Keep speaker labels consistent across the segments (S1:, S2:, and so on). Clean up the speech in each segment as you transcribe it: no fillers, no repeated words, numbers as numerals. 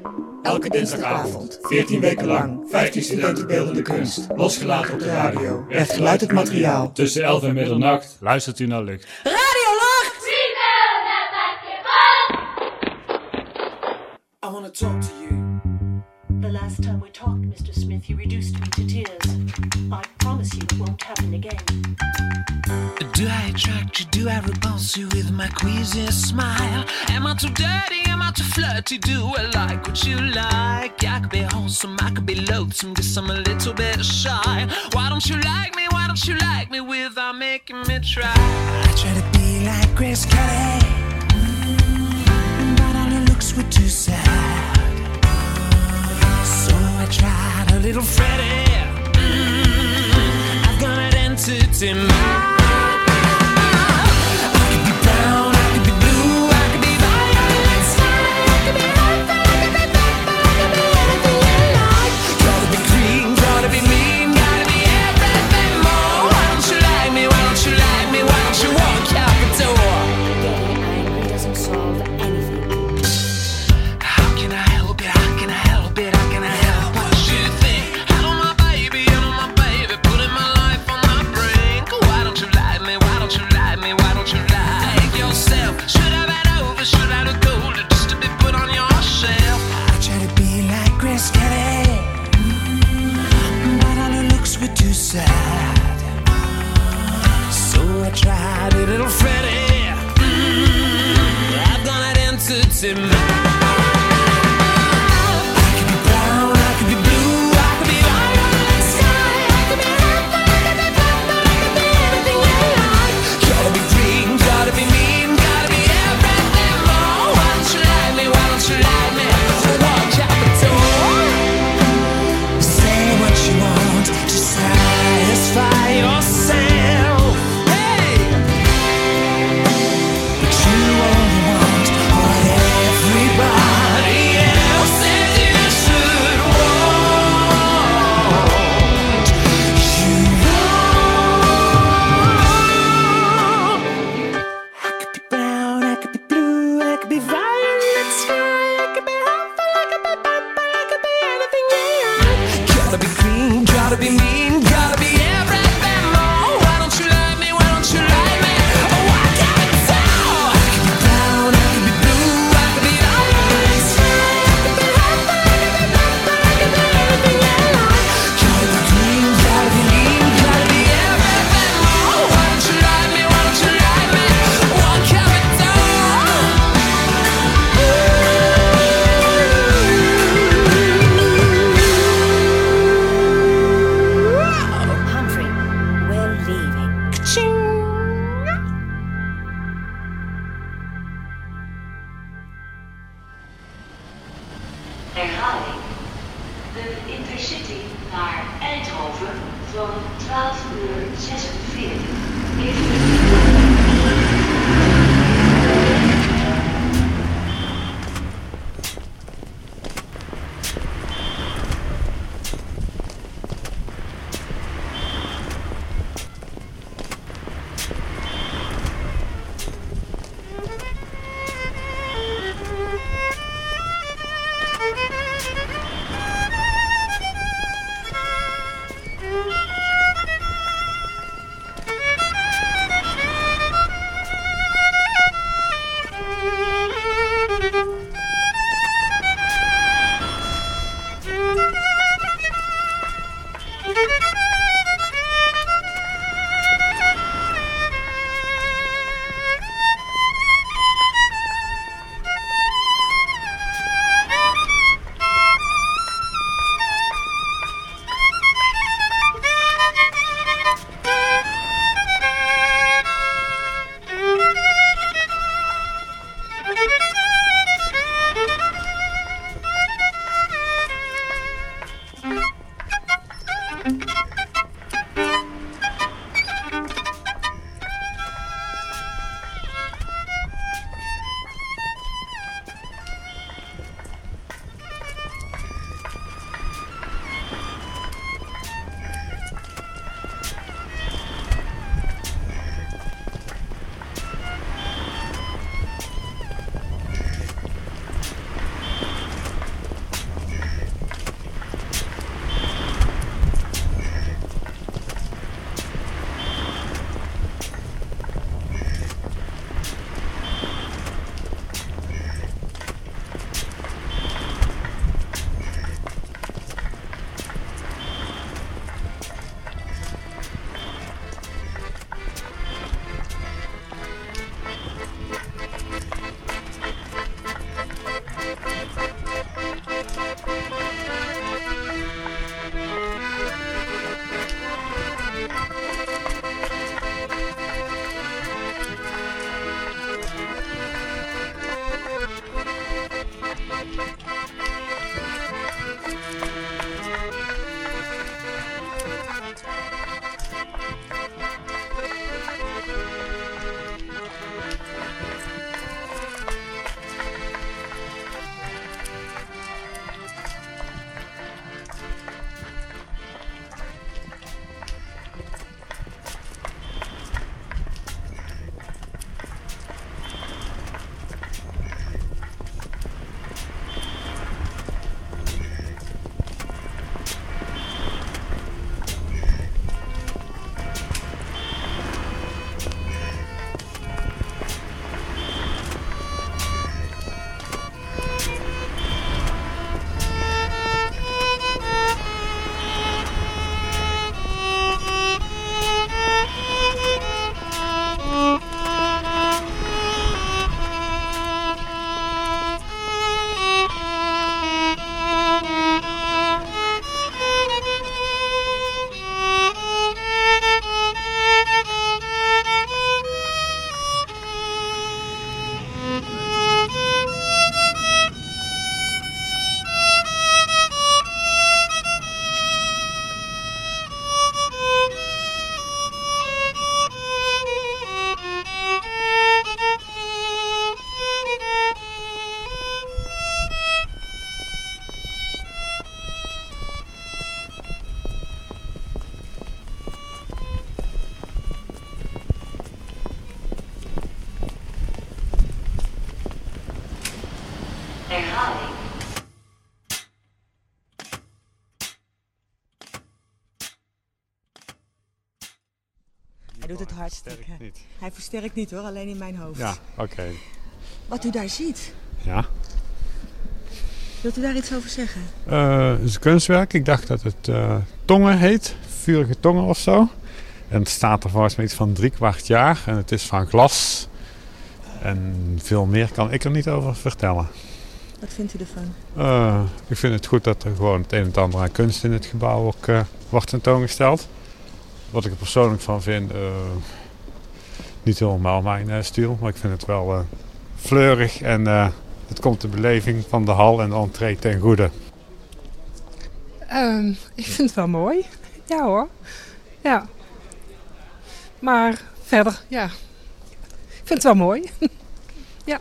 S1: Elke dinsdagavond, 14 weken lang, 15 studenten beeldende kunst. Losgelaten op de radio. Echt geluid materiaal.
S2: Tussen 11 en middernacht luistert u naar Lucht.
S3: Radio Lucht!
S4: I want to talk to you.
S5: The last time we talked, Mr. Smith, you reduced me to tears. I promise you it won't happen again.
S4: Do I attract you? Do I repulse you with my queasy smile? Am I too dirty? Am I too flirty? Do I like what you like? I could be wholesome, I could be loathsome, guess I'm a little bit shy. Why don't you like me? Why don't you like me without making me try? I try to be like Grace Kelly, but all her looks were too sad. So I tried a little Freddie. I've got an entity mind. Tried a little Freddie. I've got an entity mind.
S5: high.
S3: Hij doet het hartstikke.
S6: Niet.
S3: Hij versterkt niet hoor, alleen in mijn hoofd.
S6: Ja, oké.
S3: Wat u daar ziet,
S6: Ja.
S3: wilt u daar iets over zeggen?
S6: Het is een kunstwerk. Ik dacht dat het tongen heet. Vurige tongen of zo. En het staat er volgens mij iets van 3/4 jaar. En het is van glas. En veel meer kan ik er niet over vertellen.
S3: Wat vindt u ervan?
S6: Ik vind het goed dat er gewoon het een en het ander aan kunst in het gebouw ook wordt tentoongesteld. Wat ik er persoonlijk van vind, niet helemaal mijn stil. Maar ik vind het wel fleurig en het komt de beleving van de hal en de entree ten goede.
S7: Ik vind het wel mooi. Ja hoor. Ja. Maar verder, ja. Ik vind het wel mooi. Ja.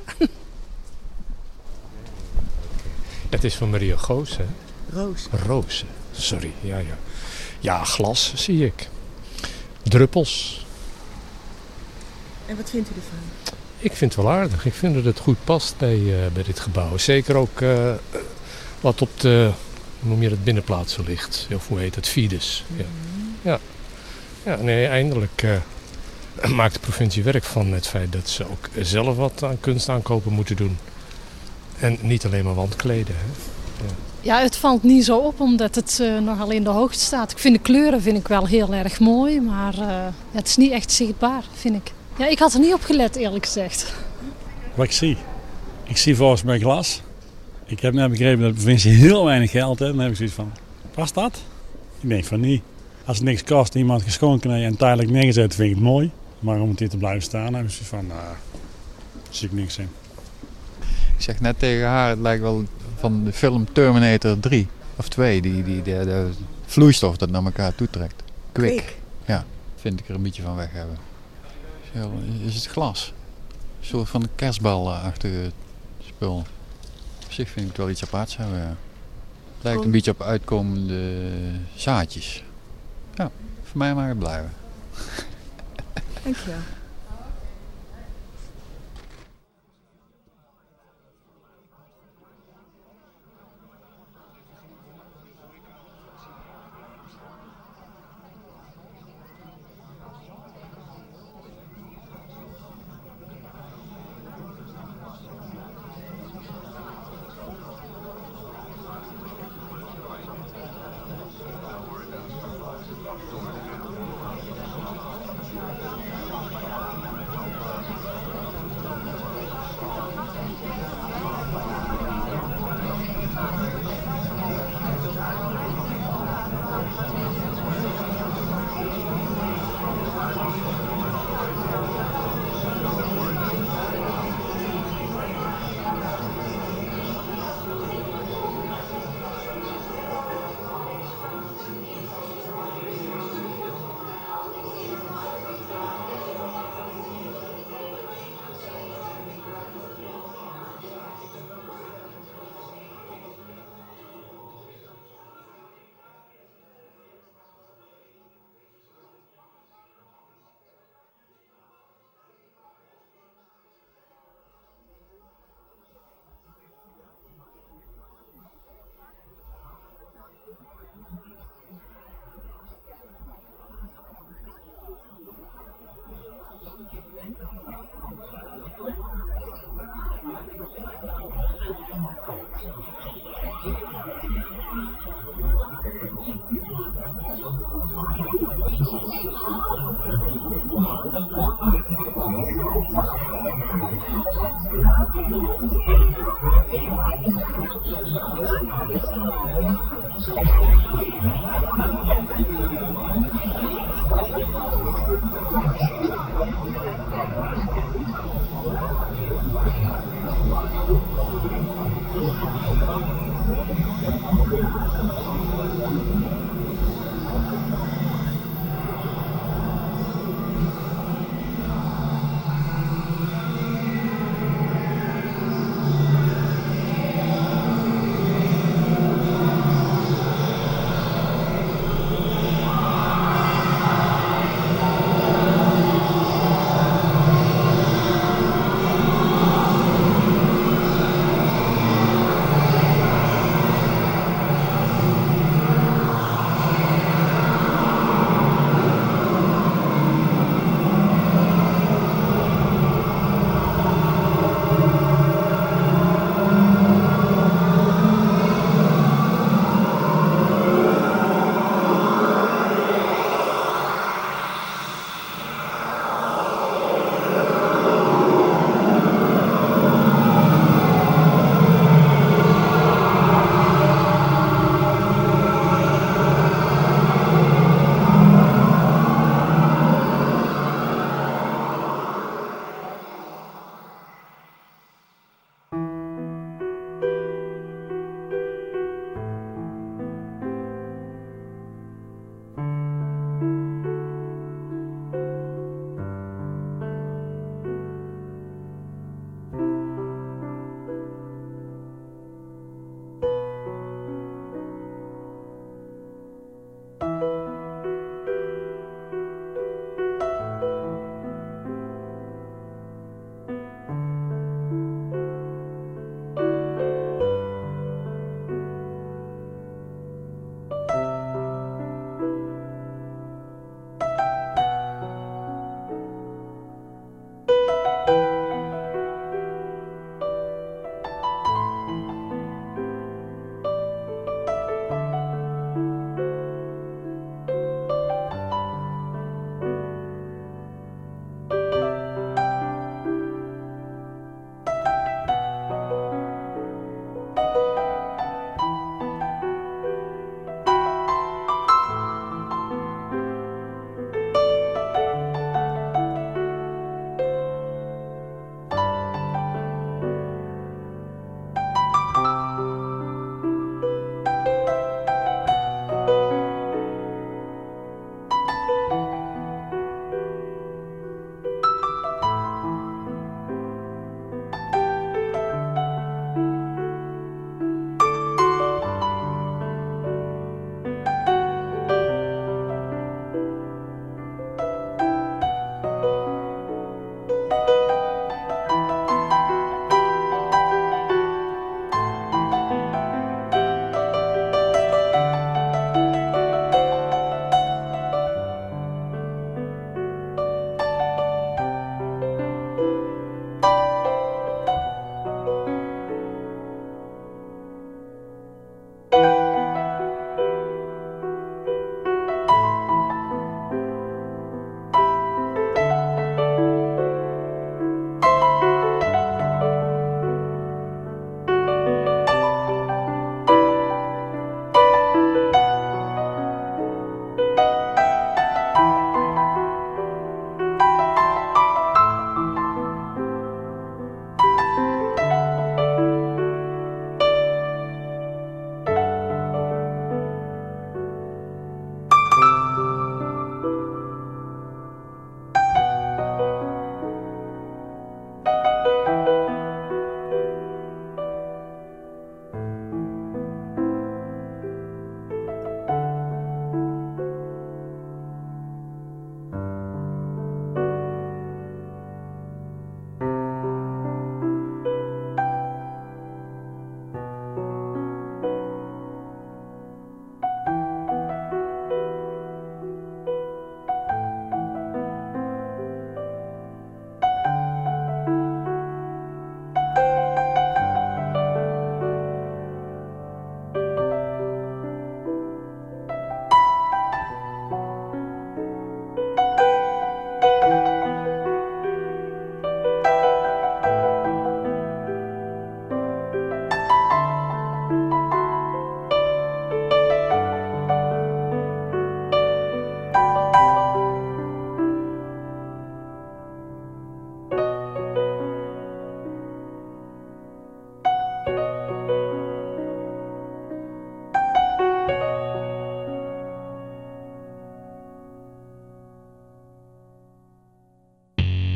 S8: Het is van Maria Goos, hè?
S3: Roos.
S8: Roos, sorry. Ja. Ja, glas zie ik. Druppels.
S3: En wat vindt u ervan?
S8: Ik vind het wel aardig. Ik vind dat het goed past bij dit gebouw. Zeker ook wat op de, hoe noem je dat, binnenplaatsen ligt. Of hoe heet het, Fides. Ja, nee, eindelijk maakt de provincie werk van het feit dat ze ook zelf wat aan kunstaankopen moeten doen. En niet alleen maar wandkleden. Hè.
S9: Ja, het valt niet zo op omdat het nogal in de hoogte staat. Ik vind de kleuren wel heel erg mooi, maar het is niet echt zichtbaar, vind ik. Ja, ik had er niet op gelet, eerlijk gezegd.
S2: Wat ik zie? Ik zie volgens mij glas. Ik heb net begrepen dat de provincie heel weinig geld heeft. Dan heb ik zoiets van, past dat? Ik denk van niet. Als het niks kost, iemand geschonken heeft en tijdelijk neergezet, vind ik het mooi. Maar om het hier te blijven staan, heb ik zoiets van, zie ik niks in.
S10: Ik zeg net tegen haar, het lijkt wel van de film Terminator 3 of 2, de vloeistof dat naar elkaar toetrekt. Kwik. Ja, vind ik er een beetje van weg hebben. Is het glas? Een soort van kerstbalachtige spul. Op zich vind ik het wel iets aparts hebben, ja. Het lijkt een beetje op uitkomende zaadjes. Ja, voor mij mag het blijven.
S3: Dankjewel.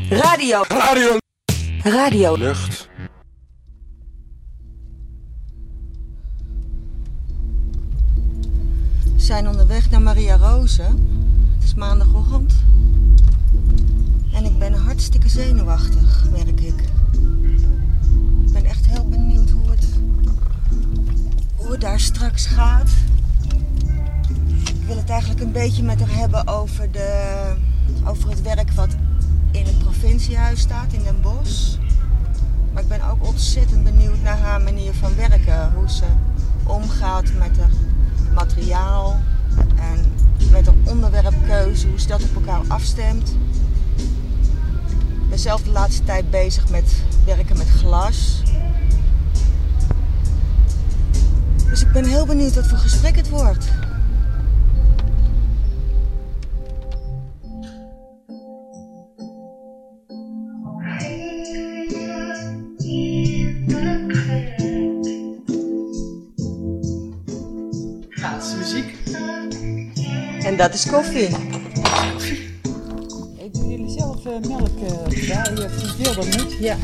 S11: Radio. Radio. Radio.
S1: Lucht.
S3: We zijn onderweg naar Maria Rose. Het is maandagochtend. En ik ben hartstikke zenuwachtig, merk ik. Ik ben echt heel benieuwd hoe het daar straks gaat. Ik wil het eigenlijk een beetje met haar hebben over het werk wat in het provinciehuis staat in Den Bosch. Maar ik ben ook ontzettend benieuwd naar haar manier van werken. Hoe ze omgaat met het materiaal en met de onderwerpkeuze, hoe ze dat op elkaar afstemt. Ik ben zelf de laatste tijd bezig met werken met glas. Dus ik ben heel benieuwd wat voor gesprek het wordt.
S12: Gratis muziek.
S3: En dat is koffie.
S12: Ik doe jullie zelf melk bij, of je wil dat niet? Ja.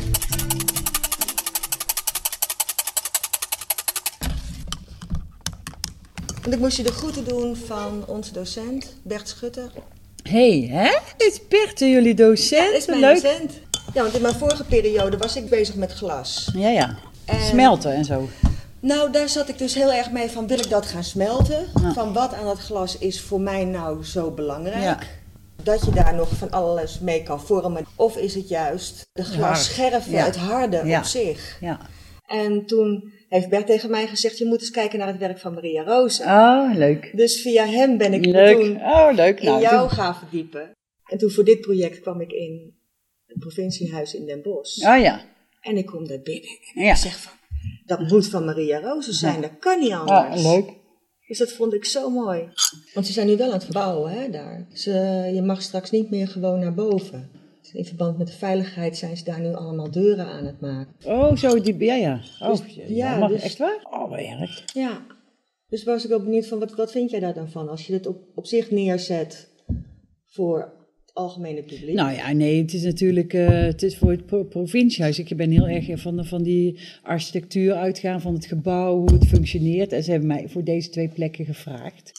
S3: Want ik moest je de groeten doen van onze docent, Bert Schutter.
S12: Hè? Is Bert jullie docent?
S3: Ja, dat is mijn
S12: leuk.
S3: docent. Ja, want in mijn vorige periode was ik bezig met glas.
S12: Ja. Smelten en zo.
S3: Nou, daar zat ik dus heel erg mee van, wil ik dat gaan smelten? Ja. Van wat aan dat glas is voor mij nou zo belangrijk? Ja. Dat je daar nog van alles mee kan vormen. Of is het juist de glasscherven, het harde op zich? Ja. En toen heeft Bert tegen mij gezegd, je moet eens kijken naar het werk van Maria Rose.
S12: Oh, leuk.
S3: Dus via hem ben ik toen in jou gaan verdiepen. En toen voor dit project kwam ik in het provinciehuis in Den Bosch.
S12: Oh ja.
S3: En ik kom daar binnen en ik zeg van, dat moet van Maria Rose zijn, dat kan niet anders.
S12: Ah, leuk.
S3: Dus dat vond ik zo mooi. Want ze zijn nu wel aan het verbouwen, hè, daar. Je mag straks niet meer gewoon naar boven. In verband met de veiligheid zijn ze daar nu allemaal deuren aan het maken.
S12: Oh, zo, ja. Oh,
S3: dus,
S12: dus, echt waar? Oh, wat erg.
S3: Ja. Dus was ik ook benieuwd van, wat vind jij daar dan van? Als je dit op zich neerzet voor het algemene publiek.
S12: Nou ja, nee, het is natuurlijk het is voor het provinciehuis. Ik ben heel erg van die architectuur uitgaan, van het gebouw, hoe het functioneert. En ze hebben mij voor deze 2 plekken gevraagd.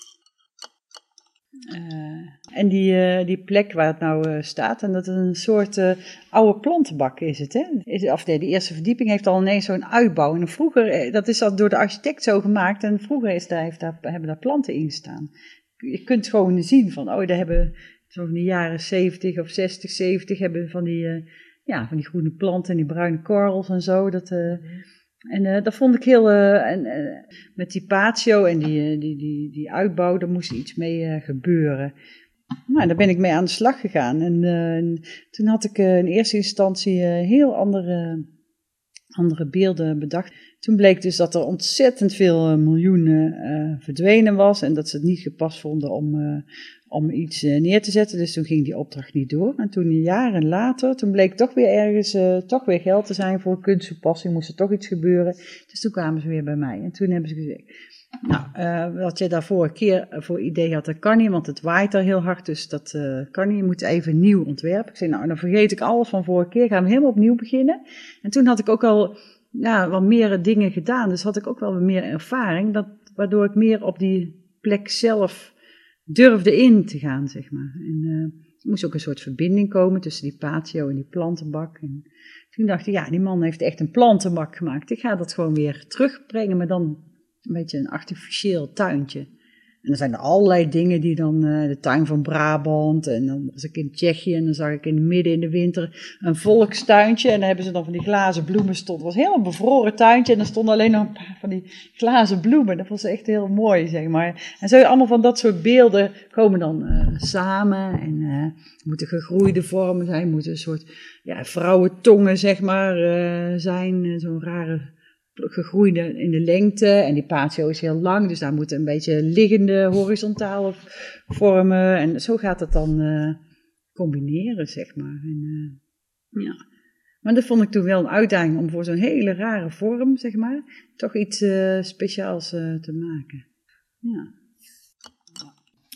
S12: En die plek waar het nou staat, en dat is een soort oude plantenbak is het, hè? De eerste verdieping heeft al ineens zo'n uitbouw. En vroeger, dat is al door de architect zo gemaakt, en vroeger hebben daar planten in gestaan. Je kunt gewoon zien van, daar hebben zo van de jaren 70 of 60, 70 hebben van die groene planten en die bruine korrels en zo. Dat vond ik heel, met die patio en die uitbouw, daar moest iets mee gebeuren. Nou, daar ben ik mee aan de slag gegaan. En toen had ik in eerste instantie heel andere beelden bedacht. Toen bleek dus dat er ontzettend veel miljoenen verdwenen was en dat ze het niet gepast vonden om iets neer te zetten. Dus toen ging die opdracht niet door. En toen jaren later, toen bleek toch weer ergens toch weer geld te zijn voor kunsttoepassing, moest er toch iets gebeuren. Dus toen kwamen ze weer bij mij. En toen hebben ze gezegd, wat je daar vorige keer voor idee had, dat kan niet, want het waait er heel hard, dus dat kan niet. Je moet even nieuw ontwerpen. Ik zei, dan vergeet ik alles van vorige keer, gaan we helemaal opnieuw beginnen. En toen had ik ook al wat meer dingen gedaan, dus had ik ook wel meer ervaring, waardoor ik meer op die plek zelf durfde in te gaan, zeg maar. En er moest ook een soort verbinding komen tussen die patio en die plantenbak. En toen dacht ik, die man heeft echt een plantenbak gemaakt. Ik ga dat gewoon weer terugbrengen, maar dan een beetje een artificieel tuintje. En dan zijn er allerlei dingen die dan, de tuin van Brabant, en dan was ik in Tsjechië en dan zag ik in midden in de winter een volkstuintje. En dan hebben ze dan van die glazen bloemen het was helemaal een bevroren tuintje en er stonden alleen nog een paar van die glazen bloemen. Dat was echt heel mooi, zeg maar. En zo allemaal van dat soort beelden komen dan samen en moeten gegroeide vormen zijn, moeten een soort vrouwentongen, zeg maar, zijn, zo'n rare gegroeide in de lengte en die patio is heel lang, dus daar moeten een beetje liggende horizontale vormen en zo gaat het dan combineren, zeg maar. En, maar dat vond ik toen wel een uitdaging om voor zo'n hele rare vorm, zeg maar, toch iets speciaals te maken. Ja.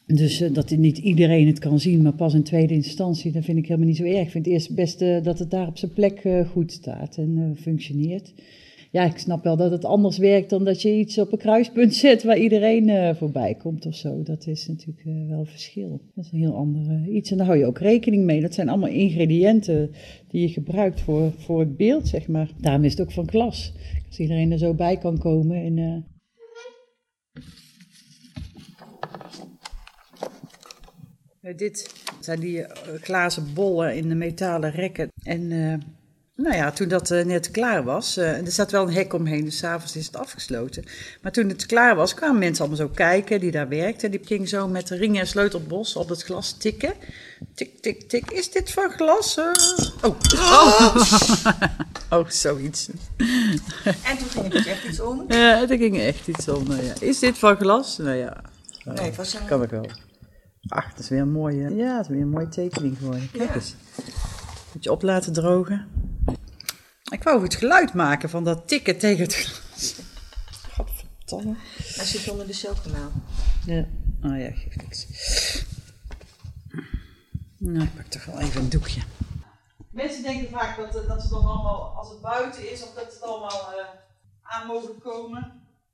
S12: Dus dat niet iedereen het kan zien, maar pas in tweede instantie, dat vind ik helemaal niet zo erg. Ik vind het eerst best dat het daar op zijn plek goed staat en functioneert. Ja, ik snap wel dat het anders werkt dan dat je iets op een kruispunt zet waar iedereen voorbij komt of zo. Dat is natuurlijk wel een verschil. Dat is een heel ander iets en daar hou je ook rekening mee. Dat zijn allemaal ingrediënten die je gebruikt voor het beeld, zeg maar. Daarom is het ook van glas. Als iedereen er zo bij kan komen en... Dit zijn die glazen bollen in de metalen rekken. En toen dat net klaar was, er zat wel een hek omheen, dus 's avonds is het afgesloten. Maar toen het klaar was, kwamen mensen allemaal zo kijken die daar werkten. Die gingen zo met de ringen en sleutelbos op het glas tikken. Tik, tik, tik. Is dit van glas? Oh, zoiets.
S3: En toen ging er echt iets om?
S12: Ja, er ging echt iets om. Nou ja. Is dit van glas? Nou ja,
S3: Nee, het was
S12: kan ik wel. Ach, dat is weer een mooie, dat is weer een mooie tekening geworden. Kijk eens. Moet je op laten drogen. Ik wou het geluid maken van dat tikken tegen het glas. Godverdomme.
S3: Hij zit onder de celkanaal.
S12: Ja, geeft niks. Nou, ik pak toch wel even een doekje. Mensen denken vaak dat ze dan allemaal, als het buiten is, of dat ze allemaal aan mogen komen.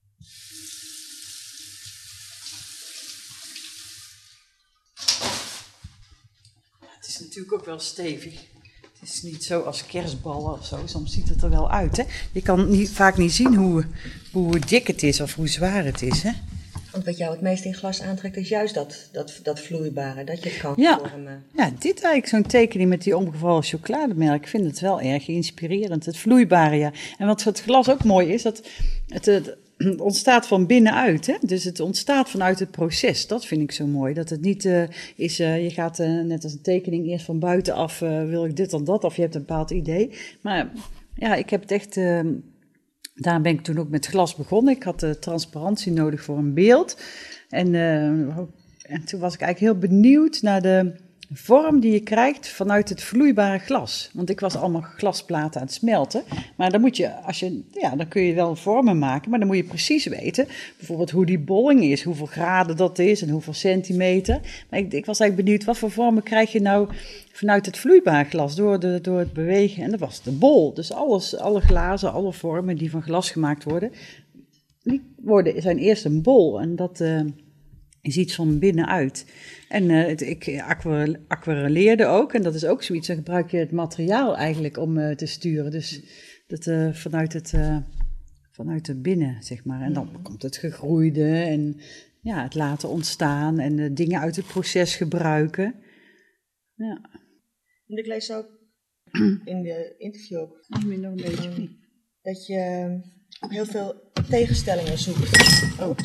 S12: Het is natuurlijk ook wel stevig. Het is niet zo als kerstballen of zo. Soms ziet het er wel uit, hè. Je kan vaak niet zien hoe dik het is of hoe zwaar het is, hè.
S3: Want wat jou het meest in glas aantrekt is juist dat vloeibare, dat je het kan vormen.
S12: Ja, dit eigenlijk zo'n tekening met die omgevallen chocolademelk. Ik vind het wel erg inspirerend. Het vloeibare, ja. En wat het glas ook mooi is, dat het ontstaat van binnenuit. Hè? Dus het ontstaat vanuit het proces. Dat vind ik zo mooi. Dat het niet is, je gaat net als een tekening eerst van buitenaf, wil ik dit of dat, of je hebt een bepaald idee. Maar ja, ik heb het echt... Daar ben ik toen ook met glas begonnen. Ik had transparantie nodig voor een beeld. En toen was ik eigenlijk heel benieuwd naar de vorm die je krijgt vanuit het vloeibare glas. Want ik was allemaal glasplaten aan het smelten. Maar dan moet je, dan kun je wel vormen maken, maar dan moet je precies weten, bijvoorbeeld hoe die bolling is, hoeveel graden dat is en hoeveel centimeter. Maar ik was eigenlijk benieuwd, wat voor vormen krijg je nou vanuit het vloeibare glas door het bewegen? En dat was de bol. Dus alle glazen, alle vormen die van glas gemaakt worden, zijn eerst een bol. En dat is iets van binnenuit. En ik aquarelleerde ook. En dat is ook zoiets. Dan gebruik je het materiaal eigenlijk om te sturen. Dus dat vanuit de binnen, zeg maar. En dan komt het gegroeide en het laten ontstaan. En dingen uit het proces gebruiken. Ja.
S3: En ik lees ook in de interview ook
S12: nog een beetje.
S3: Dat je ook heel veel tegenstellingen zoekt.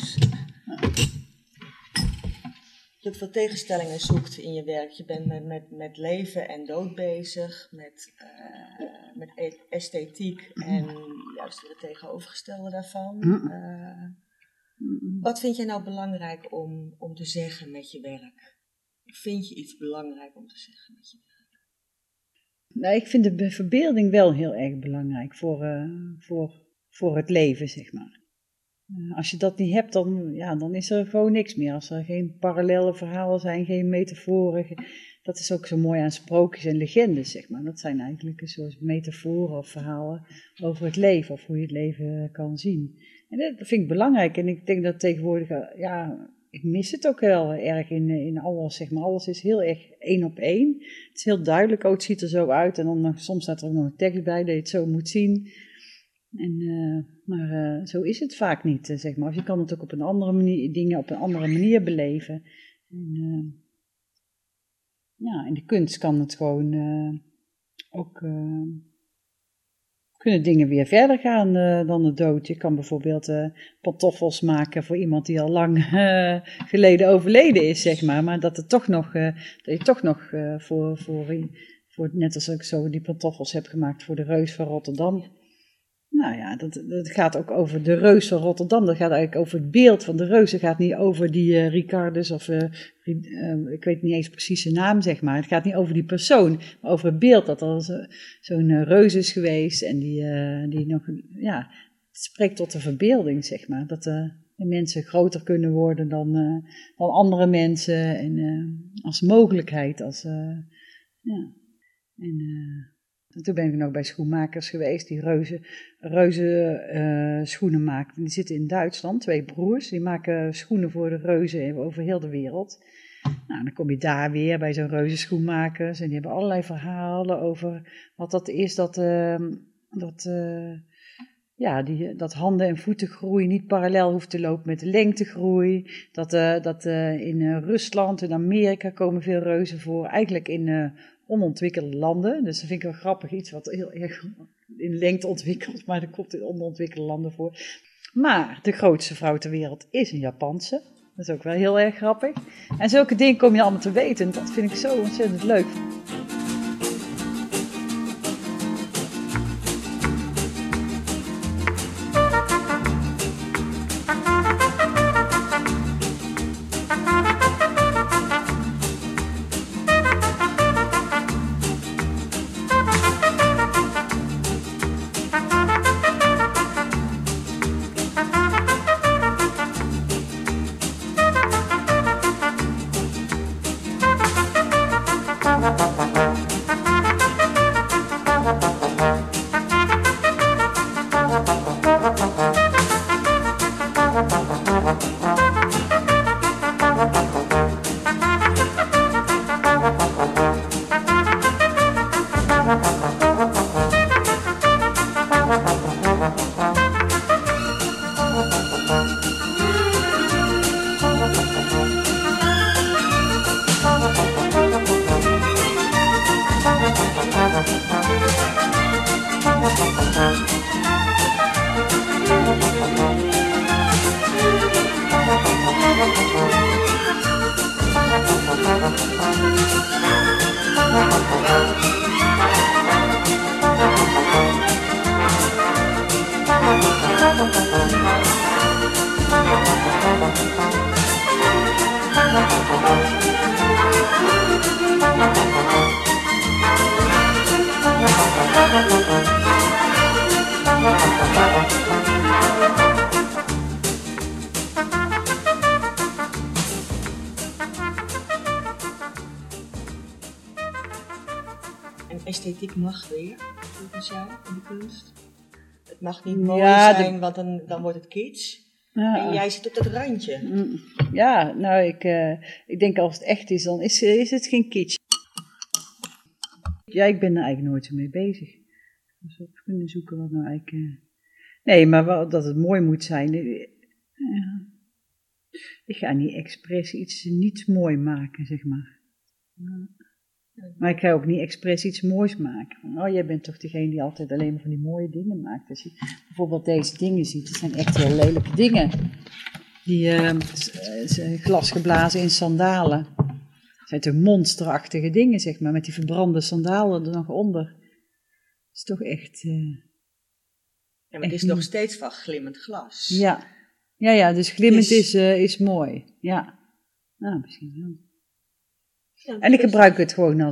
S3: Je ook veel tegenstellingen zoekt in je werk. Je bent met leven en dood bezig, met esthetiek en juist weer het tegenovergestelde daarvan. Wat vind jij nou belangrijk om te zeggen met je werk? Vind je iets belangrijk om te zeggen met je werk?
S12: Nou, ik vind de verbeelding wel heel erg belangrijk voor het leven, zeg maar. Als je dat niet hebt, dan is er gewoon niks meer. Als er geen parallele verhalen zijn, geen metaforen. Dat is ook zo mooi aan sprookjes en legendes, zeg maar. Dat zijn eigenlijk een soort metaforen of verhalen over het leven, of hoe je het leven kan zien. En dat vind ik belangrijk. En ik denk dat tegenwoordig, ik mis het ook wel erg in alles, zeg maar. Alles is heel erg 1 op 1. Het is heel duidelijk, het ziet er zo uit. En dan soms staat er ook nog een tekst bij dat je het zo moet zien. Maar zo is het vaak niet, zeg maar. Of je kan het ook op een andere manier, dingen op een andere manier beleven. En in de kunst kan het gewoon kunnen dingen weer verder gaan dan de dood. Je kan bijvoorbeeld pantoffels maken voor iemand die al lang geleden overleden is, zeg maar. Maar dat je toch nog voor net als ik zo die pantoffels heb gemaakt voor de Reus van Rotterdam. Nou ja, dat gaat ook over de Reus van Rotterdam. Dat gaat eigenlijk over het beeld van de Reus. Het gaat niet over die Ricardus of ik weet niet eens precies zijn naam, zeg maar. Het gaat niet over die persoon, maar over het beeld dat er zo'n Reus is geweest. En die nog, het spreekt tot de verbeelding, zeg maar. En mensen groter kunnen worden dan andere mensen. En als mogelijkheid. Ja. En toen ben ik nog bij schoenmakers geweest. Die reuzen schoenen maken. Die zitten in Duitsland. 2 broers. Die maken schoenen voor de reuzen over heel de wereld. Nou, dan kom je daar weer bij zo'n reuzenschoenmakers. En die hebben allerlei verhalen over wat dat is. Dat handen- en voetengroei niet parallel hoeft te lopen met de lengtegroei. Dat in Rusland en Amerika komen veel reuzen voor. Eigenlijk in onontwikkelde landen. Dus dat vind ik wel grappig. Iets wat heel erg in lengte ontwikkeld. Maar dat komt in onontwikkelde landen voor. Maar de grootste vrouw ter wereld is een Japanse. Dat is ook wel heel erg grappig. En zulke dingen kom je allemaal te weten. En dat vind ik zo ontzettend leuk.
S3: En esthetiek mag weer, volgens jou, in de kunst? Het mag niet mooi zijn, want dan wordt het kitsch. Ja. En jij zit op dat randje.
S12: Ja, nou, ik denk als het echt is, dan is het geen kitsch. Ja, ik ben er eigenlijk nooit zo mee bezig. Dus op kunnen zoeken wat nou eigenlijk... Nee, maar dat het mooi moet zijn. Ik ga niet expres iets niet mooi maken, zeg maar. Maar ik ga ook niet expres iets moois maken. Oh, jij bent toch degene die altijd alleen maar van die mooie dingen maakt. Als je bijvoorbeeld deze dingen ziet, dat zijn echt heel lelijke dingen. Die glas geblazen in sandalen. Dat zijn toch monsterachtige dingen, zeg maar, met die verbrande sandalen er nog onder. Dat is toch echt...
S3: Ja, maar het is nog steeds van glimmend glas.
S12: Ja, dus glimmend is mooi. Ja, nou, misschien wel. Ja, en ik gebruik het gewoon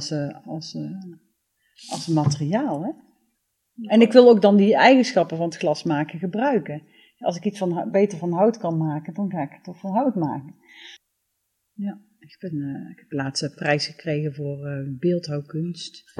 S12: als materiaal, hè. En ik wil ook dan die eigenschappen van het glas maken gebruiken. Als ik iets beter van hout kan maken, dan ga ik het toch van hout maken. Ja, ik heb laatst een prijs gekregen voor beeldhouwkunst.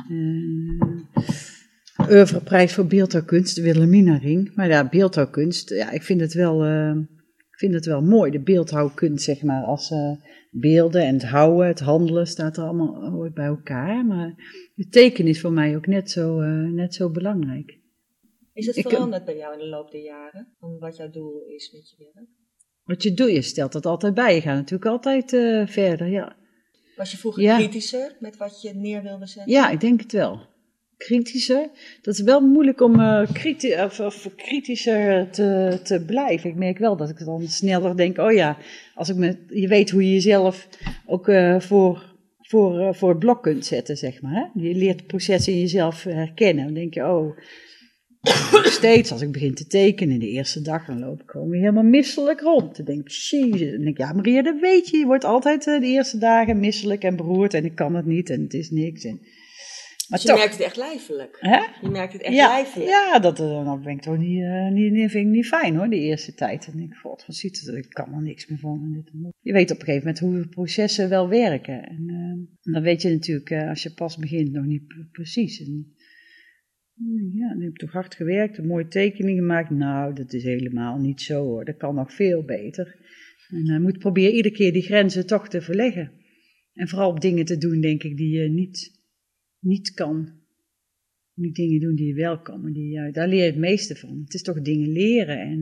S12: Oeuvreprijs voor beeldhouwkunst, de Wilhelminaring. Maar ja, beeldhouwkunst, ja, ik vind het wel mooi. De beeldhouwkunst, zeg maar, als beelden en het houden, het handelen, staat er allemaal bij elkaar. Maar het tekenen is voor mij ook net zo belangrijk.
S3: Is het veranderd bij jou in de loop der jaren? Van wat jouw doel is met je werk?
S12: Wat je doet, je stelt dat altijd bij. Je gaat natuurlijk altijd verder, ja.
S3: Was je vroeger kritischer met wat je neer wilde zetten?
S12: Ja, ik denk het wel. Kritischer. Dat is wel moeilijk om kritischer te blijven. Ik merk wel dat ik dan sneller denk, oh ja, als je weet hoe je jezelf ook voor het blok kunt zetten, zeg maar. Hè? Je leert het proces in jezelf herkennen. Dan denk je, oh, steeds als ik begin te tekenen, de eerste dag, dan loop ik gewoon weer helemaal misselijk rond. Dan denk ik, jezus. Dan denk ik, ja Maria, dat weet je. Je wordt altijd de eerste dagen misselijk en beroerd en ik kan het niet en het is niks. En
S3: Maar
S12: toch,
S3: je merkt het echt lijfelijk.
S12: Hè?
S3: Je merkt het echt
S12: Ja,
S3: lijfelijk.
S12: ja, dat ben ik toch vind ik niet fijn hoor, de eerste tijd. En ik god, wat ziet het, ik kan er niks meer van. En dit en dat. Je weet op een gegeven moment hoe processen wel werken. En dan weet je natuurlijk, als je pas begint, nog niet precies. En, ja, nu heb ik toch hard gewerkt, een mooie tekening gemaakt. Nou, dat is helemaal niet zo hoor, dat kan nog veel beter. En je moet proberen iedere keer die grenzen toch te verleggen. En vooral op dingen te doen, denk ik, die je niet kan. Niet dingen doen die je wel kan, maar daar leer je het meeste van. Het is toch dingen leren en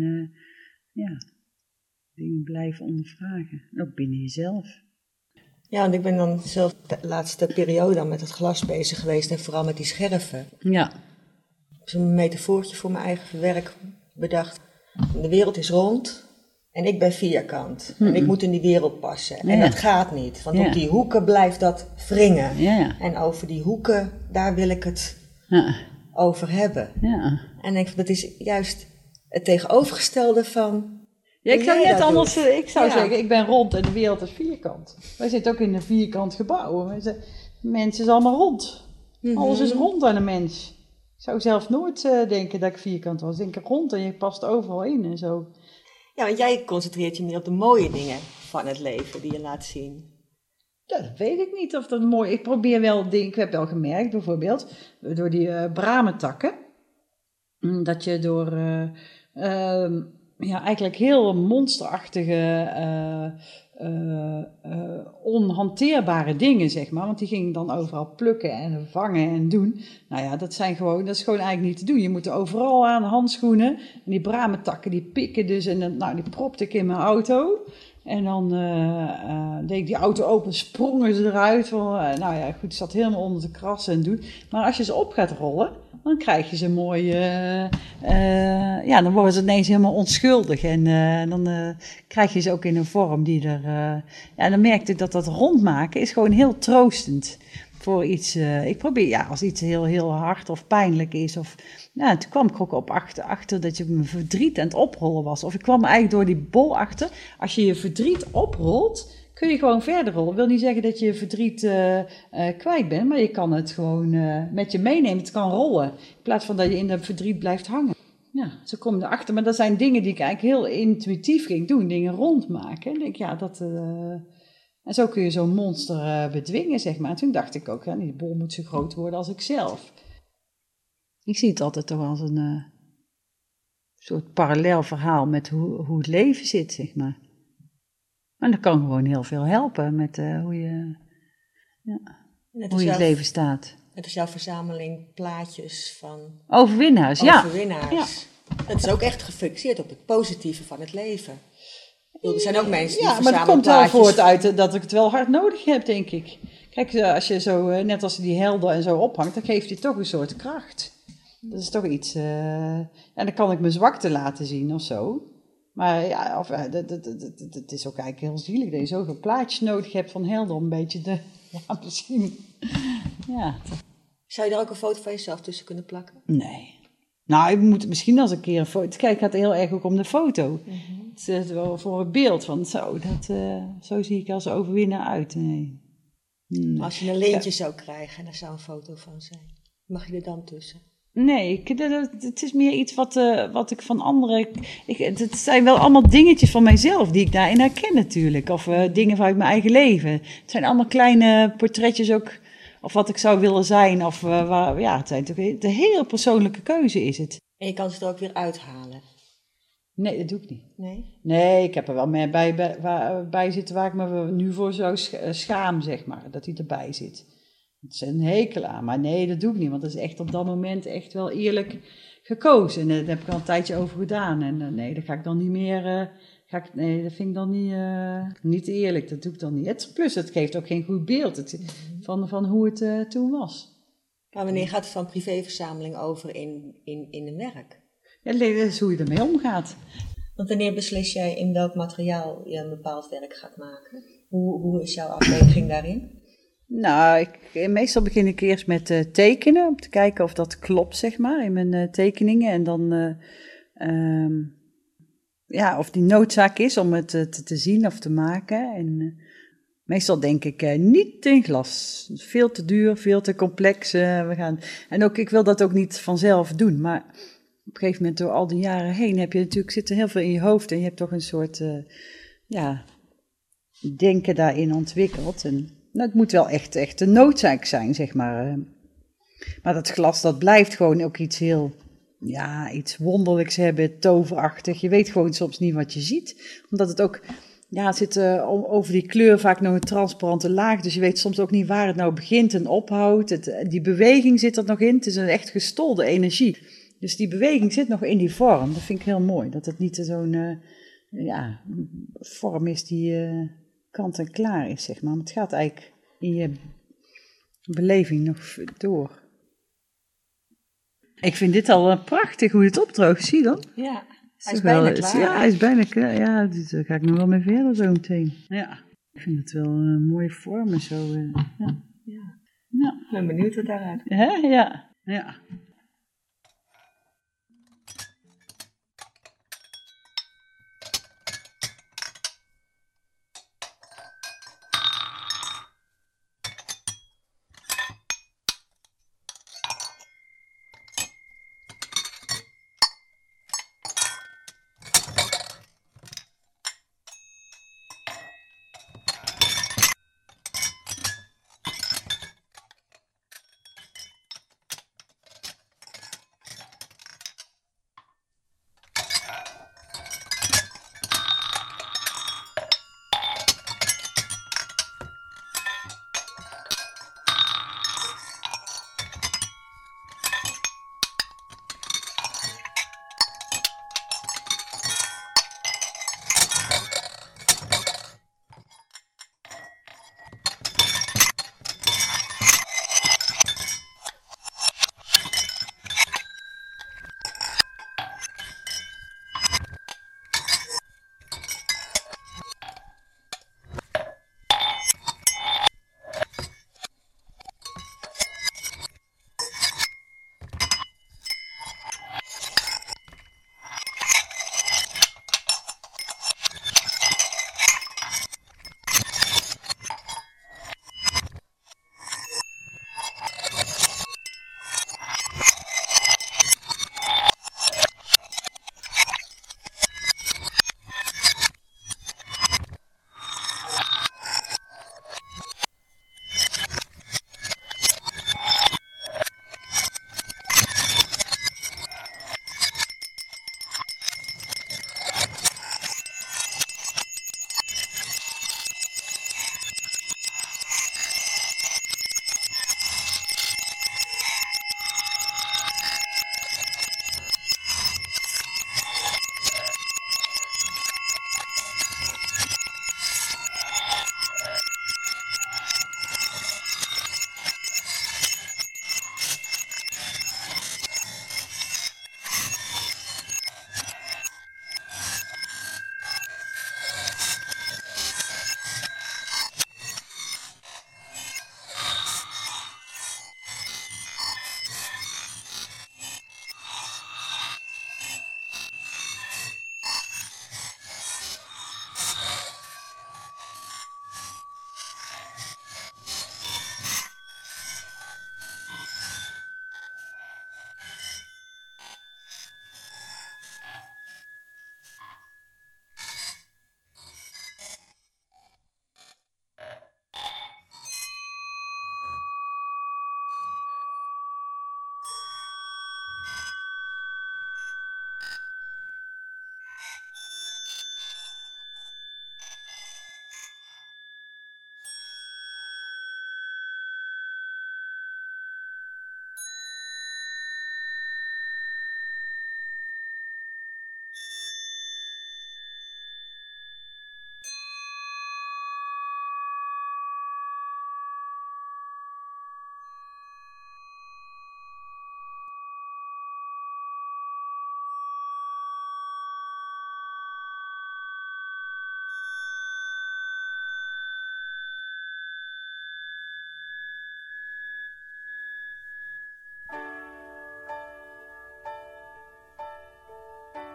S12: dingen blijven ondervragen. Ook binnen jezelf.
S3: Ja, want ik ben dan zelf de laatste periode dan met het glas bezig geweest en vooral met die scherven.
S12: Ja.
S3: Ik heb zo'n metafoortje voor mijn eigen werk bedacht. De wereld is rond en ik ben vierkant. En ik moet in die wereld passen. En dat gaat niet, want op die hoeken blijft dat wringen.
S12: Ja.
S3: En over die hoeken, daar wil ik het over hebben.
S12: Ja.
S3: En ik denk, dat is juist het tegenovergestelde van...
S12: Ja, ik zou net anders, ik zou
S3: Ja.
S12: zeggen, ik ben rond en de wereld is vierkant. Wij zitten ook in een vierkant gebouw. Mensen is allemaal rond. Alles is rond aan een mens. Ik zou zelf nooit denken dat ik vierkant was. Ik denk rond en je past overal in en zo.
S3: Ja, want jij concentreert je meer op de mooie dingen van het leven die je laat zien.
S12: Ja, dat weet ik niet of dat mooi is. Ik probeer wel dingen, ik heb wel gemerkt bijvoorbeeld, door die bramentakken, dat je door eigenlijk heel monsterachtige, onhanteerbare dingen, zeg maar, want die gingen dan overal plukken en vangen en doen. Nou ja, dat is gewoon eigenlijk niet te doen. Je moet er overal aan, handschoenen, en die bramentakken die pikken dus, en die propte ik in mijn auto. En dan deed ik die auto open, sprongen ze eruit. Het zat helemaal onder te krassen en doen. Maar als je ze op gaat rollen, dan krijg je ze mooi... dan worden ze ineens helemaal onschuldig. En dan krijg je ze ook in een vorm die er... dan merkte ik dat rondmaken is gewoon heel troostend voor iets. Ik probeer, als iets heel, heel hard of pijnlijk is. Toen kwam ik ook op achter dat je mijn verdriet aan het oprollen was. Of ik kwam eigenlijk door die bol achter. Als je je verdriet oprolt, kun je gewoon verder rollen. Dat wil niet zeggen dat je je verdriet kwijt bent, maar je kan het gewoon met je meenemen. Het kan rollen, in plaats van dat je in dat verdriet blijft hangen. Ja, zo kom je erachter. Maar dat zijn dingen die ik eigenlijk heel intuïtief ging doen. Dingen rondmaken. En ik denk, en zo kun je zo'n monster bedwingen, zeg maar. En toen dacht ik ook, die bol moet zo groot worden als ik zelf. Ik zie het altijd toch als een soort parallel verhaal met hoe het leven zit, zeg maar. En dat kan gewoon heel veel helpen met hoe je in het leven staat.
S3: Net als jouw verzameling plaatjes van...
S12: Overwinnaars,
S3: Overwinnaars. Dat is ook echt gefixeerd op het positieve van het leven. Er zijn ook mensen die verzamelen plaatjes.
S12: Maar het komt wel voort uit dat ik het wel hard nodig heb, denk ik. Kijk, als je zo, net als die helden en zo ophangt, dan geeft je toch een soort kracht. Dat is toch iets... en dan kan ik mijn zwakte laten zien of zo. Maar het is ook eigenlijk heel zielig dat je zoveel plaatjes nodig hebt van helden om een beetje te... Ja, misschien... Ja.
S3: Zou je er ook een foto van jezelf tussen kunnen plakken?
S12: Nee. Nou, ik moet misschien als een keer een foto... Kijk, het gaat heel erg ook om de foto. Het is wel voor het beeld van zo zie ik als overwinnaar uit. Nee.
S3: Als je een lintje zou krijgen en er zou een foto van zijn, mag je er dan tussen?
S12: Nee, het is meer iets wat ik van anderen... Het zijn wel allemaal dingetjes van mijzelf die ik daarin herken natuurlijk. Of dingen vanuit mijn eigen leven. Het zijn allemaal kleine portretjes ook... Of wat ik zou willen zijn. Of het zijn toch de hele persoonlijke keuze is het.
S3: En je kan ze er ook weer uithalen?
S12: Nee, dat doe ik niet.
S3: Nee?
S12: Nee, ik heb er wel meer bij zitten waar ik me nu voor zou schaam, zeg maar. Dat hij erbij zit. Het is een hekel aan. Maar nee, dat doe ik niet. Want dat is echt op dat moment echt wel eerlijk gekozen. En daar heb ik al een tijdje over gedaan. En nee, dat ga ik dan niet meer... Nee, dat vind ik dan niet eerlijk. Dat doe ik dan niet. Plus, het geeft ook geen goed beeld van hoe het toen was.
S3: Maar wanneer gaat het van privéverzameling over in een werk?
S12: Ja, dat is hoe je ermee omgaat.
S3: Want wanneer beslis jij in welk materiaal je een bepaald werk gaat maken? Hoe is jouw afweging daarin?
S12: Nou, meestal begin ik eerst met tekenen. Om te kijken of dat klopt, zeg maar, in mijn tekeningen. En dan... of die noodzaak is om het te zien of te maken. Meestal denk ik niet in glas. Veel te duur, veel te complex. En ook, ik wil dat ook niet vanzelf doen. Maar op een gegeven moment door al die jaren heen zit er heel veel in je hoofd. En je hebt toch een soort denken daarin ontwikkeld. En het moet wel echt een noodzaak zijn, zeg maar. Maar dat glas, dat blijft gewoon ook iets heel... Ja, iets wonderlijks hebben, toverachtig. Je weet gewoon soms niet wat je ziet. Omdat het ook... Ja, het zit over die kleur vaak nog een transparante laag. Dus je weet soms ook niet waar het nou begint en ophoudt. Die beweging zit er nog in. Het is een echt gestolde energie. Dus die beweging zit nog in die vorm. Dat vind ik heel mooi. Dat het niet zo'n vorm is die kant en klaar is, zeg maar. Maar het gaat eigenlijk in je beleving nog door. Ik vind dit al prachtig hoe het opdroogt. Zie je dan?
S3: Ja. Hij is bijna klaar.
S12: Ja, hij is bijna klaar. Ja, daar ga ik nog wel mee verder zo meteen. Ja, ik vind het wel een mooie vorm en zo. Ja.
S3: Ik ben benieuwd wat daaruit komt.
S12: Hè? Ja.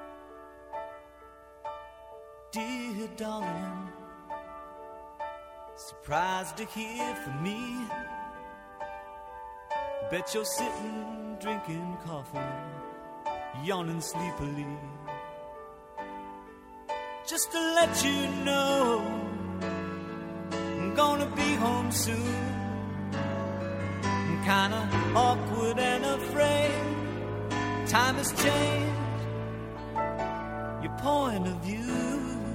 S4: Dear darling,
S13: Surprised to hear from me. Bet you're sitting, drinking coffee, yawning sleepily. Just to let you know, I'm gonna be home soon. I'm kinda awkward and afraid. Time has changed your point of view.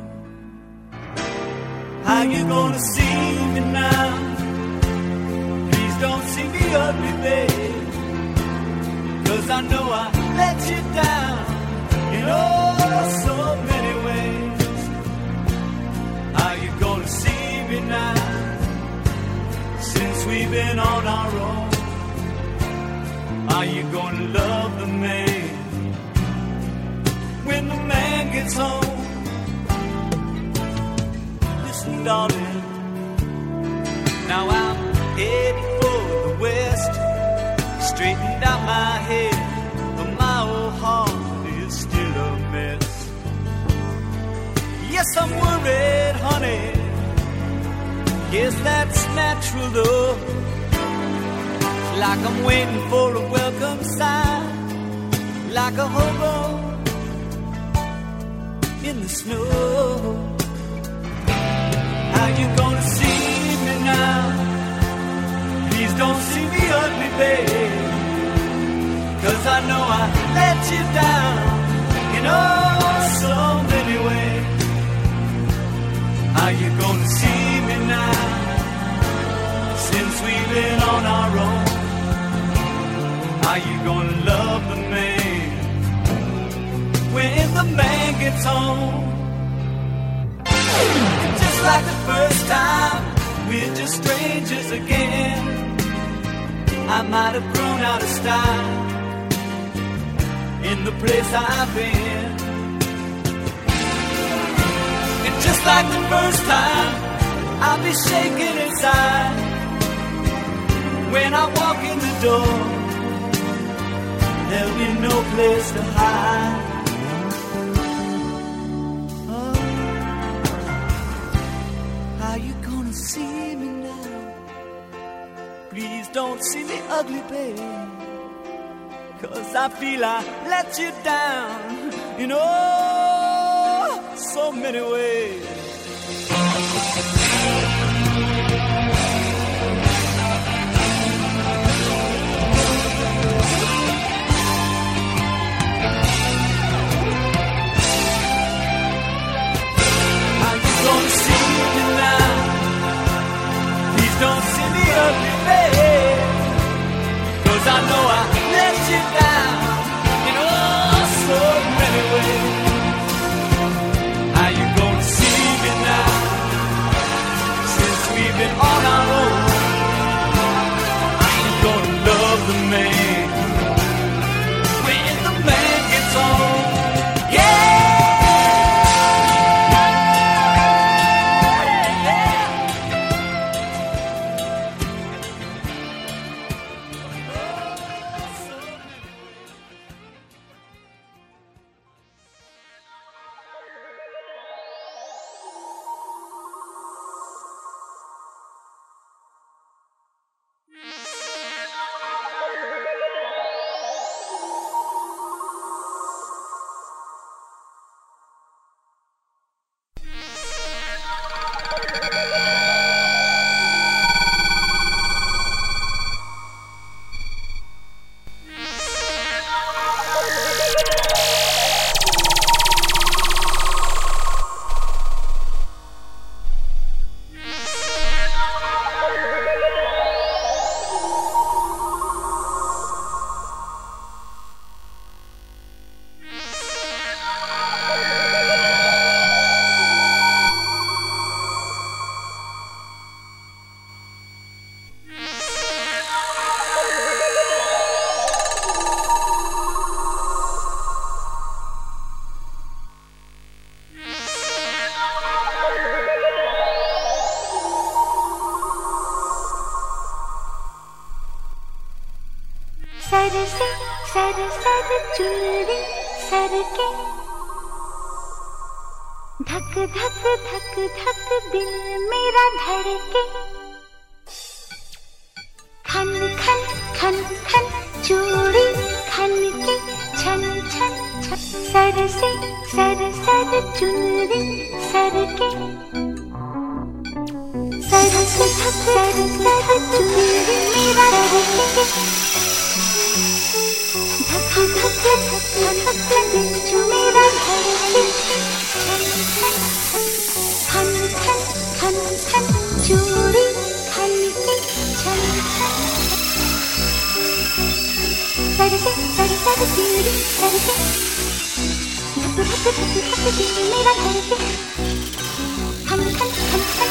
S13: How you gonna see me now? Please don't see me ugly, babe, 'cause I know I let you down in oh so many ways. How you gonna see me now? Since we've been on our own, are you gonna love the man when the man gets home? Listen, darling, now I'm headed for the west, straightened out my head, but my old heart is still a mess. Yes, I'm worried, honey, yes, that's natural though. Like I'm waiting for a welcome sign, like a hobo in the snow. How you gonna see me now? Please don't see me ugly, babe, 'cause I know I let you down in oh so many ways. How you gonna see me now? Since we've been on our own, are you gonna love the man when the man gets home? Just like the first time, we're just strangers again. I might have grown out of style in the place I've been. And just like the first time, I'll be shaking inside when I walk in the door. There'll be no place to hide. Oh, how you gonna see me now? Please don't see me ugly, babe, 'cause I feel I let you down in oh so many ways. Don't see me now. Please don't see me ugly, babe, 'cause I know I let you down in oh so many ways. How you gonna see me now? Since we've been on our own, are you gonna love the man when the man gets home?
S14: सर चूड़ी सर के ढक धक धक धक धक दिल मेरा धड़के, खन खन खन खन चूड़ी खन के, छन छन छन सर से सर सर चुनरी सर के, सर से सर सर चुनरी मेरा धड़के, धक धक धक धक दिल मेरा धड़के, खन खन खन खन चूड़ी खन के, छन छन सर से सर सर चूड़ी सर के, धक धक धक धक दिल मेरा धड़के, खन खन खन खन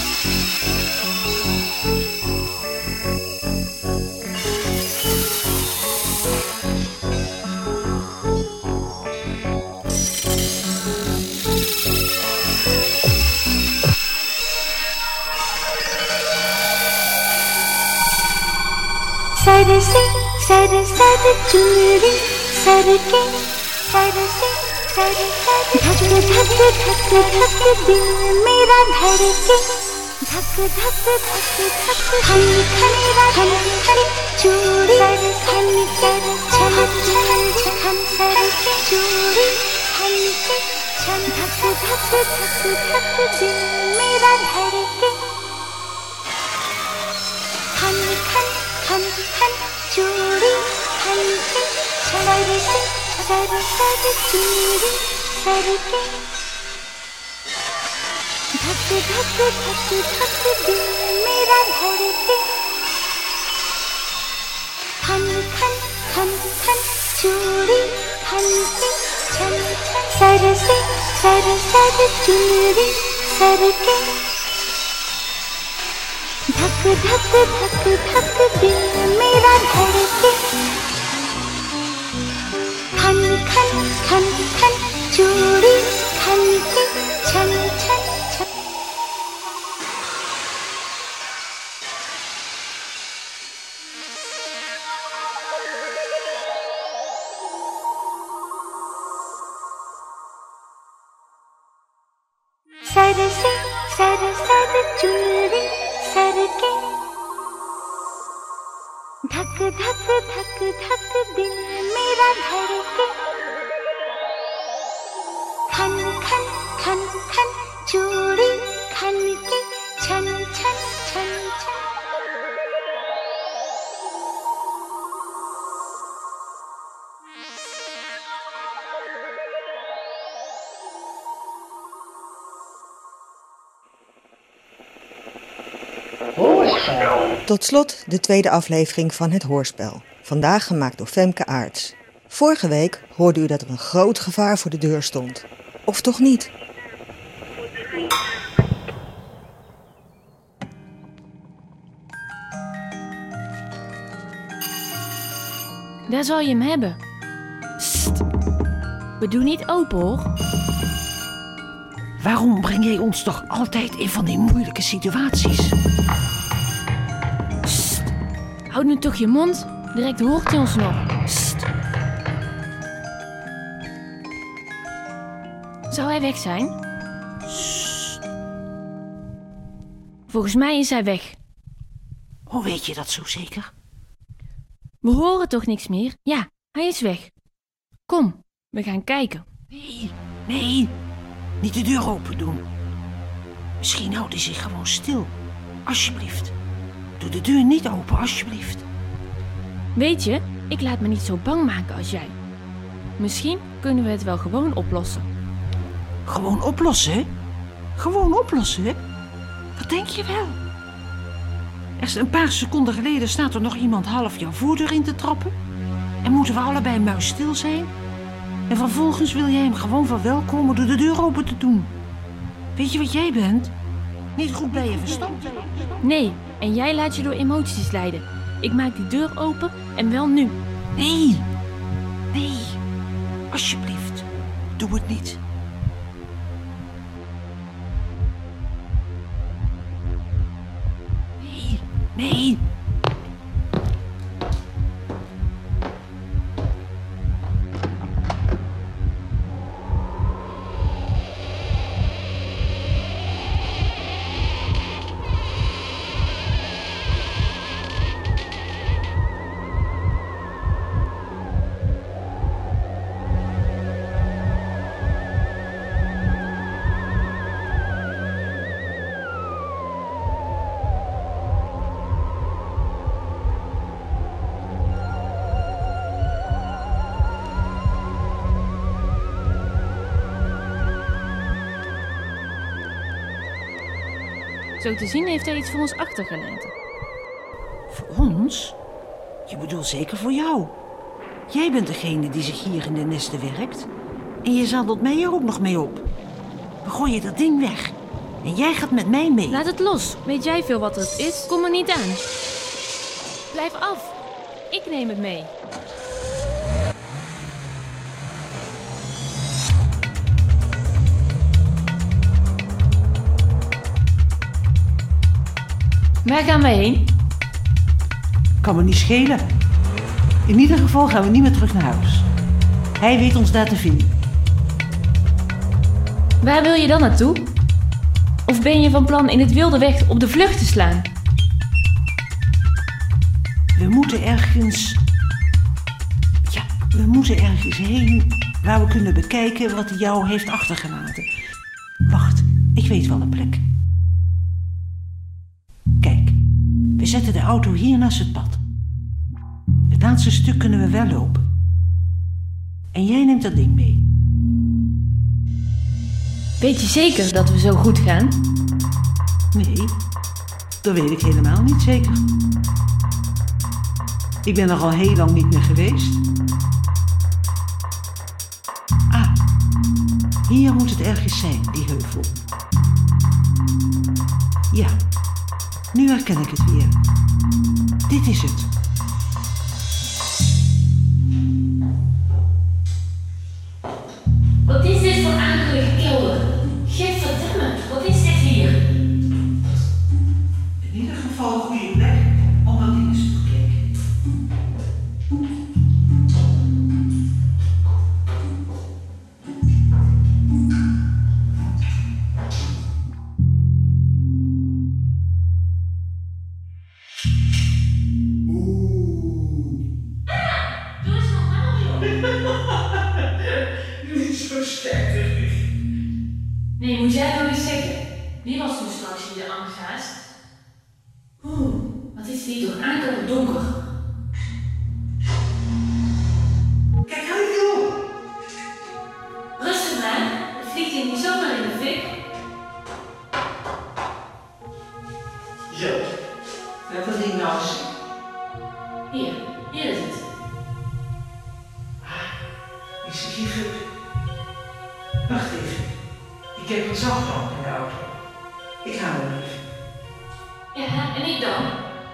S14: सर से सर सर चुनरी सर के, सर से सर सर धक धक धक धक दिल मेरा धड़के, धक धक धक धक खन खन खन खन चूड़ी खन के, छन छन छन सर के चूड़ी खन के, छन धक धक धक धक दिल मेरा धड़के, खन खन खन खन चूड़ी खन के, सर से सर सर चूड़ी सर के, धक धक धक धक दिल मेरा धड़के, खन खन खन खन चूड़ी खन के, छन छन सर से सर सर चूड़ी सर के, धक धक धक धक दिल मेरा धड़के, खन खन खन खन चूड़ी खन के, छन छन छन सर से सर सर चूड़ी सर के, धक धक धक धक दिल मेरा धड़के, खन खन खन खन चूड़ी खन के, छन छन छन छन
S3: Tot slot de tweede aflevering van het hoorspel. Vandaag gemaakt door Femke Aarts. Vorige week hoorde u dat er een groot gevaar voor de deur stond. Of toch niet?
S15: Daar zal je hem hebben. Sst. We doen niet open, hoor.
S16: Waarom breng jij ons toch altijd in van die moeilijke situaties?
S15: Sst. Houd nu toch je mond. Direct hoort hij ons nog. Sst. Zou hij weg zijn?
S16: Sst.
S15: Volgens mij is hij weg.
S16: Hoe weet je dat zo zeker?
S15: We horen toch niks meer? Ja, hij is weg. Kom, we gaan kijken.
S16: Nee, niet de deur open doen. Misschien houdt hij zich gewoon stil. Alsjeblieft. Doe de deur niet open, alsjeblieft.
S15: Weet je, ik laat me niet zo bang maken als jij. Misschien kunnen we het wel gewoon oplossen.
S16: Gewoon oplossen? Gewoon oplossen? Wat denk je wel? Eerst een paar seconden geleden staat er nog iemand half jouw voordeur in te trappen. En moeten we allebei muisstil zijn? En vervolgens wil jij hem gewoon verwelkomen door de deur open te doen. Weet je wat jij bent? Niet goed bij je verstand.
S15: Nee, en jij laat je door emoties leiden. Ik maak die deur open en wel nu.
S16: Nee, alsjeblieft, doe het niet. Nee.
S15: Zo te zien heeft hij iets voor ons achtergelaten.
S16: Voor ons? Je bedoelt zeker voor jou. Jij bent degene die zich hier in de nesten werkt. En je zadelt mij er ook nog mee op. We gooien dat ding weg. En jij gaat met mij mee.
S15: Laat het los. Weet jij veel wat het is? Kom er niet aan. Blijf af. Ik neem het mee. Waar gaan wij heen?
S16: Kan me niet schelen. In ieder geval gaan we niet meer terug naar huis. Hij weet ons daar te vinden.
S15: Waar wil je dan naartoe? Of ben je van plan in het wilde weg op de vlucht te slaan?
S16: We moeten ergens... Ja, we moeten ergens heen waar we kunnen bekijken wat hij jou heeft achtergelaten. Wacht, ik weet wel een plek. Kijk, we zetten de auto hier naast het pad. Het laatste stuk kunnen we wel lopen. En jij neemt dat ding mee.
S15: Weet je zeker dat we zo goed gaan?
S16: Nee, dat weet ik helemaal niet zeker. Ik ben er al heel lang niet meer geweest. Ah, hier moet het ergens zijn, die heuvel. Ja, nu herken ik het weer. Dit is het.
S15: Wat is dit voor akelige kelder? Gadverdamme, wat is dit hier?
S16: In ieder geval een goede plek om wat dingen te bekijken.
S15: Doe eens normaal, joh.
S16: Niet zo sterk.
S15: Nee, moet jij nou eens zeggen? Wie was toen straks hier de angsthaast? Wat is hier toch akelig donker?
S16: Kijk, hou je op.
S15: Rustig maar, het vliegt hier niet zomaar in de fik.
S16: Zo, laat dat ding nou eens.
S15: Hier is het.
S16: Is het hier goed? Wacht even. Ik heb een zachtlamp in de auto. Ik ga wel even.
S15: Ja, en ik dan?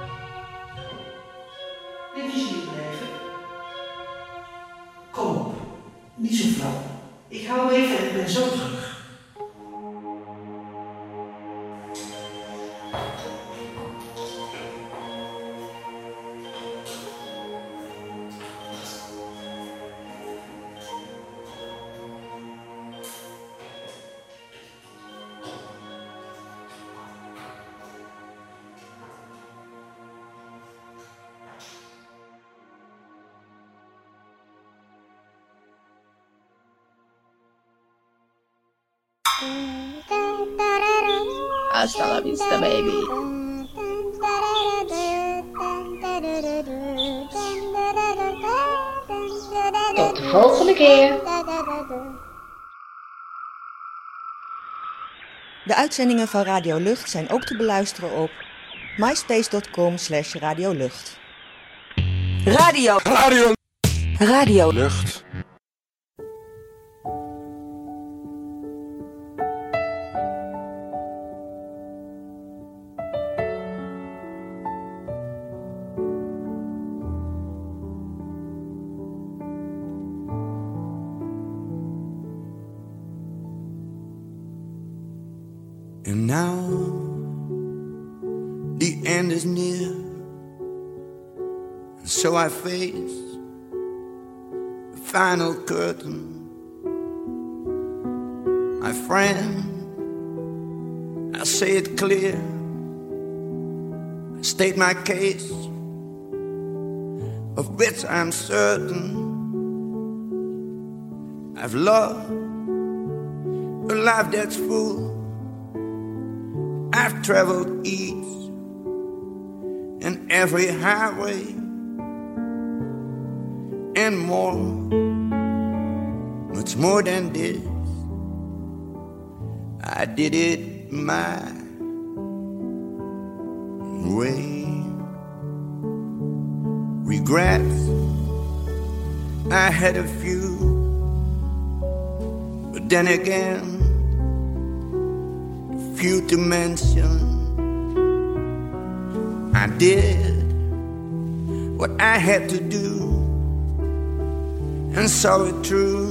S16: Even hier blijven. Kom op. Niet zo flauw. Ik hou even en ik ben zo terug.
S17: Hasta la vista, baby. Tot de volgende keer.
S3: De uitzendingen van Radio Lucht zijn ook te beluisteren op myspace.com/radiolucht.
S11: Radio
S1: Lucht.
S18: And now the end is near, and so I face the final curtain. My friend, I say it clear, I state my case, of which I'm certain. I've loved a life that's full. I've traveled each and every highway and more, much more than this. I did it my way. Regrets, I had a few, but then again, few to mention. I did what I had to do and saw it through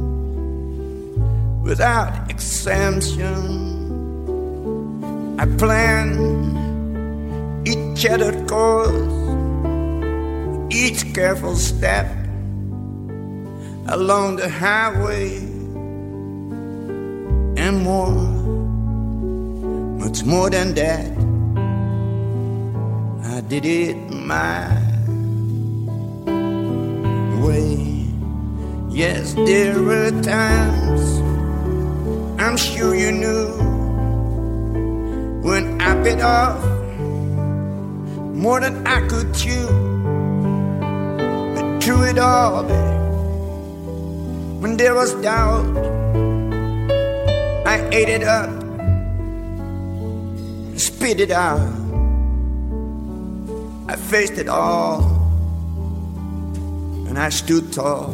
S18: without exemption. I planned each charted course, each careful step along the highway, and more, much more than that, I did it my way. Yes, there were times, I'm sure you knew, when I bit off more than I could chew. But through it all, when there was doubt, I ate it up, spit it out. I faced it all, and I stood tall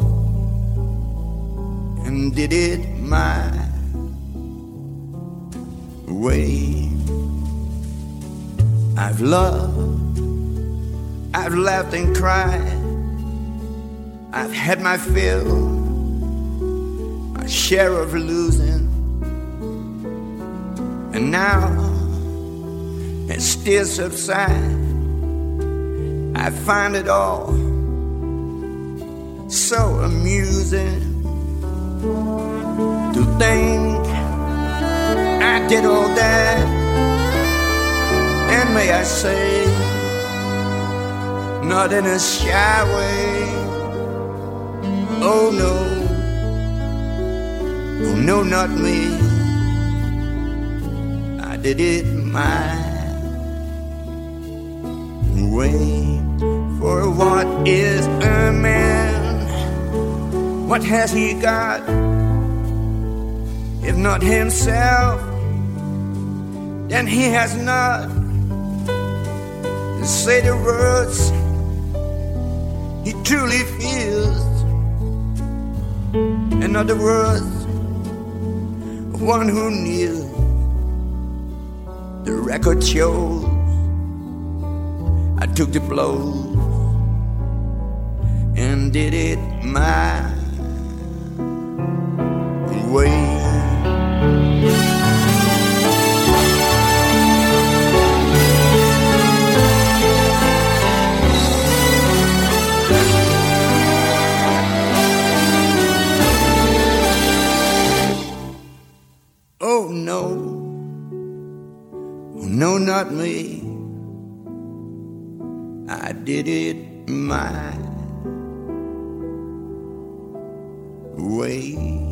S18: and did it my way. I've loved, I've laughed and cried, I've had my fill, my share of losing, and now it still subsides. I find it all so amusing to think I did all that, and may I say, not in a shy way. Oh no, oh no, not me. I did it my way. For what is a man? What has he got? If not himself, then he has not to say the words he truly feels. In other words, one who kneels. The record shows I took the blows and did it my way. Oh no, oh no, not me. I did it my way.